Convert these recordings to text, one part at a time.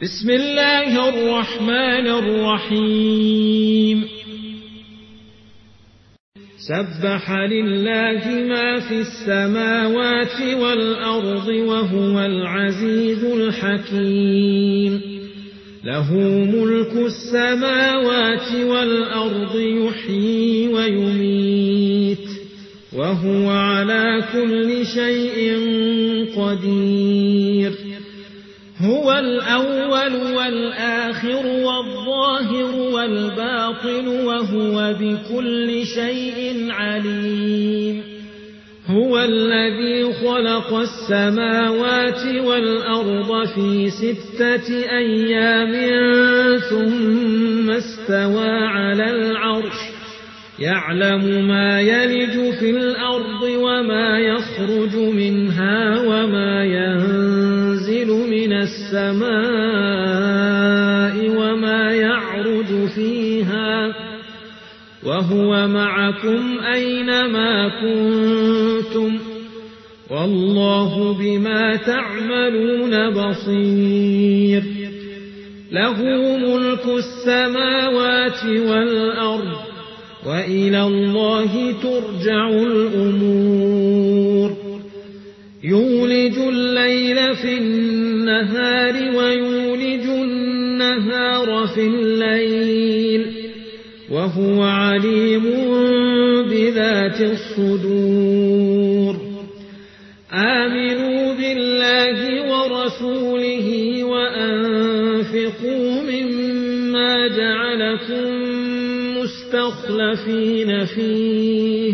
بسم الله الرحمن الرحيم سبح لله ما في السماوات والأرض وهو العزيز الحكيم له ملك السماوات والأرض يحيي ويميت وهو على كل شيء قدير هو الأول والآخر والظاهر والباطن وهو بكل شيء عليم هو الذي خلق السماوات والأرض في 6 أيام ثم استوى على العرش يعلم ما يلج في الأرض وما يخرج منها وما ينزل من السماء وما يعرج فيها وهو معكم أينما كنتم والله بما تعملون بصير له ملك السماوات والأرض وإلى الله ترجع الأمور يولج الليل في النهار ويولج النهار في الليل وهو عليم بذات الصدور آمنوا بالله ورسوله وأنفقوا مما جعلكم مستخلفين فيه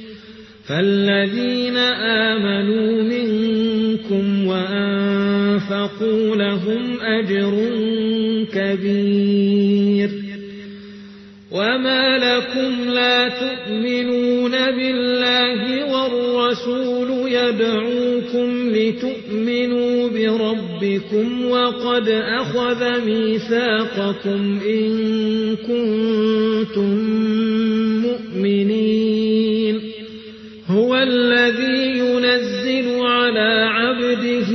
فالذين آمنوا منكم وأنفقوا لهم أجر كبير وما لكم لا تؤمنون بالله والرسول يدعوكم لتؤمنوا بربكم وقد أخذ ميثاقكم إن كنتم مؤمنين هو الذي ينزل على عبده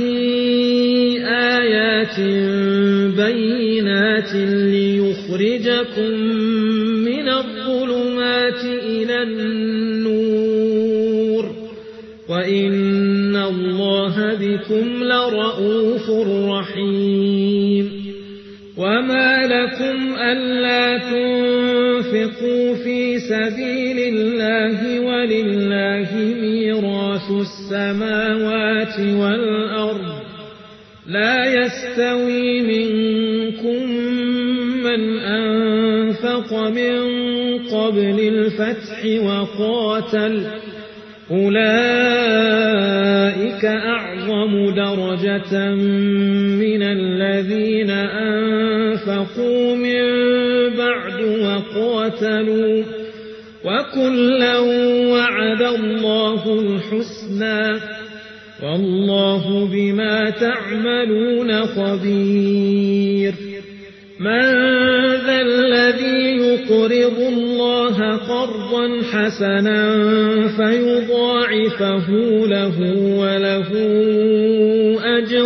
آيات بينات ليخرجكم من الظلمات إلى النور وإن الله بكم لرءوف رحيم وما لكم ألا تنفقوا في سبيل الله ولله ميراث السماوات والأرض لا يستوي منكم من أنفق من قبل الفتح وقاتل أولئك أعظم درجة من الذين أنفقوا من بعد وقاتلوا وكلا وعد الله الحسنى والله بما تعملون خبير من ذا الذي يقرض الله قرضا حسنا فيضاعفه له وله أجر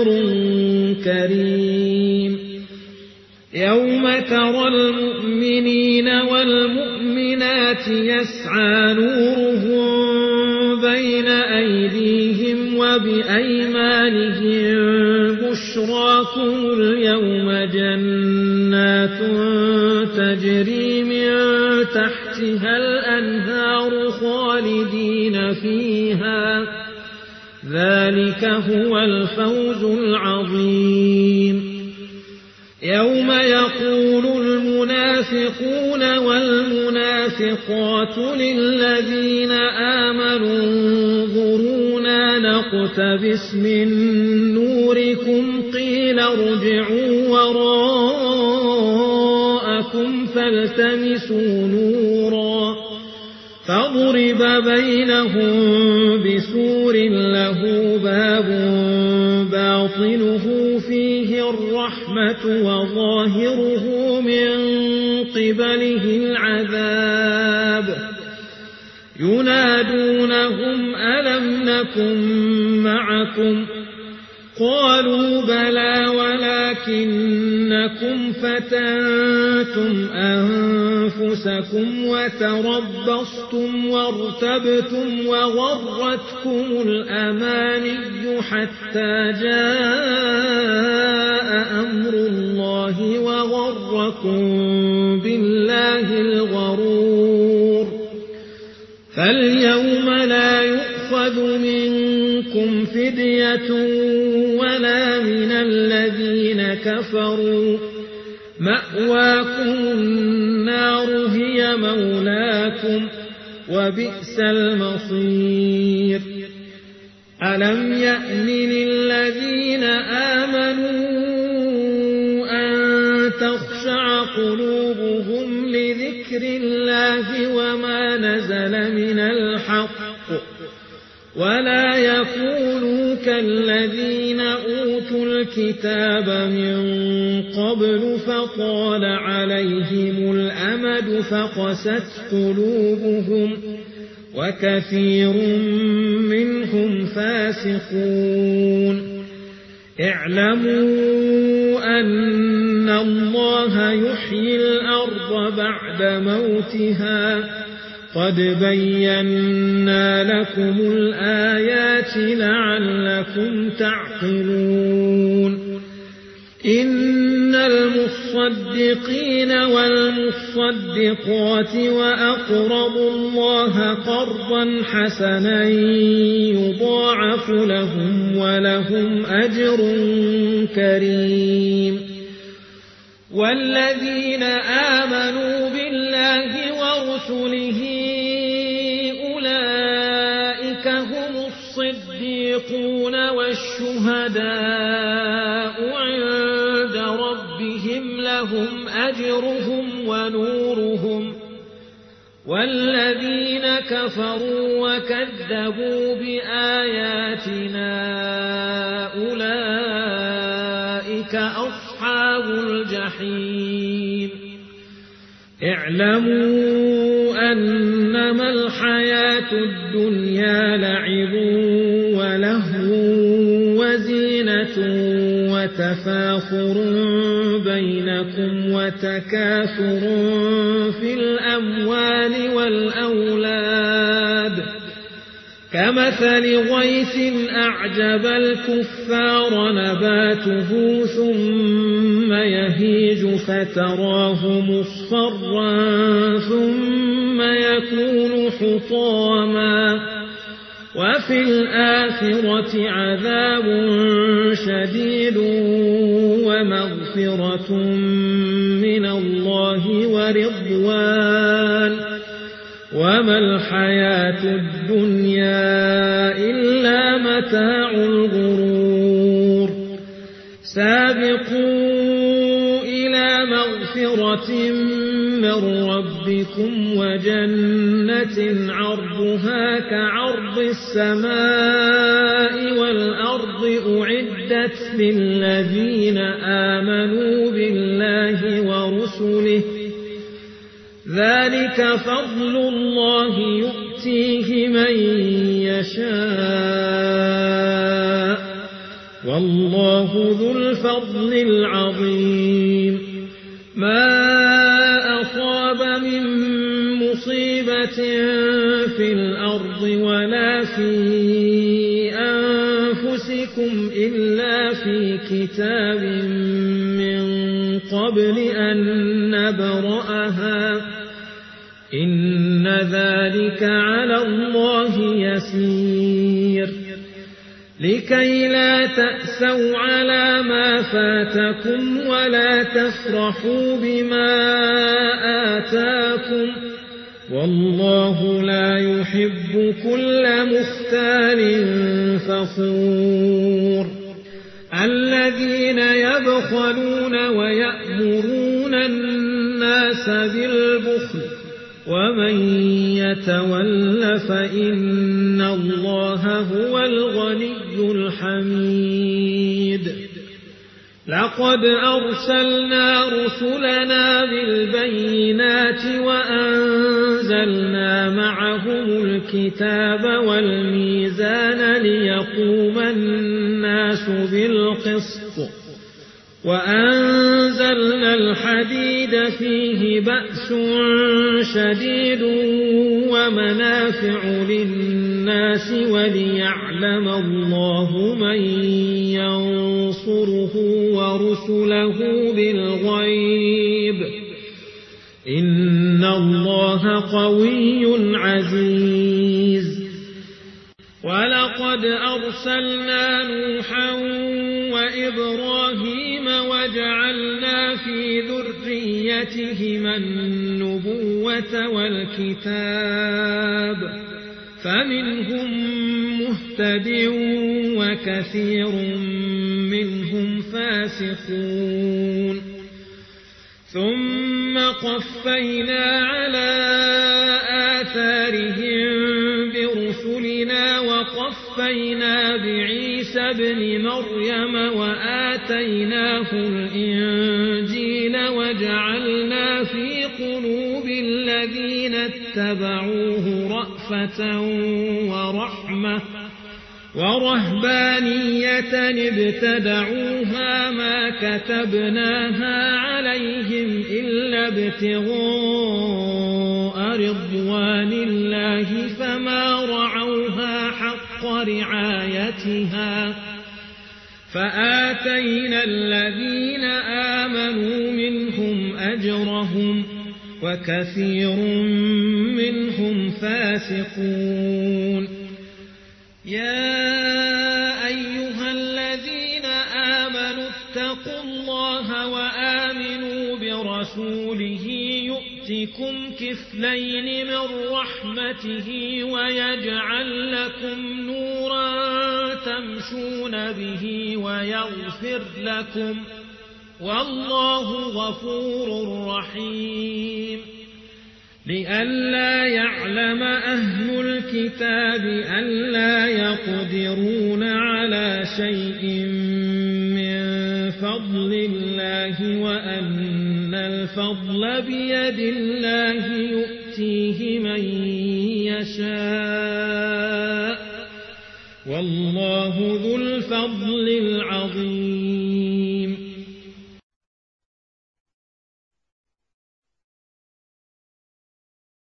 كريم يوم ترى المؤمنين والمؤمنات يسعى نورهم بين أيديهم وبأيمانهم بشراكم اليوم جنات تجري من تحتها الأنهار خالدين فيها ذلك هو الفوز العظيم يوم يقول المنافقون والمنافقات للذين آمنوا انظرونا نقتبس من نوركم قيل ارجعوا وراءكم فالتمسوا نورا فضرب بينهم بسور له باب باطنه فيه الرحمة وظاهره من قبله العذاب ينادونهم ألم نكن معكم قالوا بلى ولكنكم فتنتم أنفسكم وتربصتم وارتبتم وغرتكم الأماني حتى جاء أمر الله وغركم بالله الغرور فاليوم لا يؤخذ منكم فدية ولا من الذين كفروا مأواكم النار هي مولاكم وبئس المصير ألم يأن للذين آمنوا أن تخشع قلوبهم لذكر الله وما نزل من الحق ولا يكونوا كالذين أوتوا الكتاب من قبل فطال عليهم الأمد فقست قلوبهم وكثير منهم فاسقون اعلموا أن الله يحيي الأرض بعد موتها قد بينا لكم الآيات لعلكم تعقلون إن المصدقين والمصدقات وأقرضوا الله قرضا حسنا يضاعف لهم ولهم أجر كريم والذين آمنوا بالله ورسله أولئك هم الصديقون والشهداء عند ربهم لهم أجرهم ونورهم والذين كفروا وكذبوا بآياتنا أولئك أصحاب الجحيم اعلموا أنما الحياة الدنيا لعب ولهو وزينة وتفاخر بينكم وتكاثر في الأموال والأولاد كمثل غيث أعجب الكفار نباته ثم يهيج فتراه مصفرا ثم يكون حطاما وفي الآخرة عذاب شديد ومغفرة من الله ورضوان وما الحياة الدنيا إلا متاع الغرور سابقوا إلى مغفرة من ربكم وجنة عرضها كعرض السماء والأرض أعدت للذين آمنوا بالله ورسله ذلك فضل الله يؤتيه من يشاء والله ذو الفضل العظيم ما أصاب من مصيبة في الأرض ولا في أنفسكم إلا في كتاب من قبل أن نبرأها إن ذلك على الله يسير لكي لا تأسوا على ما فاتكم ولا تفرحوا بما آتاكم والله لا يحب كل مختال فخور الذين يبخلون ويأمرون الناس بالبخل ومن يتول فإن الله هو الغني الحميد لقد أرسلنا رسلنا بالبينات وأنزلنا معهم الكتاب والميزان ليقوم الناس الناس بالقسط وأنزلنا الحديد فيه بأس شديد ومنافع للناس وليعلم الله من ينصره ورسله بالغيب إن الله قوي عزيز. ولقد أرسلنا نوحا وإبراهيم وجعلنا في ذريتهما النبوة والكتاب فمنهم مهتد وكثير منهم فاسقون. ثم قفينا على آثارهم برسلنا وقفينا بعيسى ابن مريم وآتيناه الإنجيل وجعلنا في قلوب الذين اتبعوه رأفة ورحمة ورهبانية ابتدعوها ما كتبناها عليهم إلا ابتغاء رضوان الله فما رعوها حق رعايتها فآتينا الذين آمنوا منهم أجرهم وكثير منهم فاسقون. يا أيها الذين آمنوا اتقوا الله وآمنوا برسوله يؤتكم كفلين من رحمته ويجعل لكم نورا تمشون به ويغفر لكم والله غفور رحيم. لئلا يعلم أهل الكتاب ألا يقدرون على شيء من فضل الله وأن الفضل بيد الله يؤتيه من يشاء والله ذو الفضل العظيم.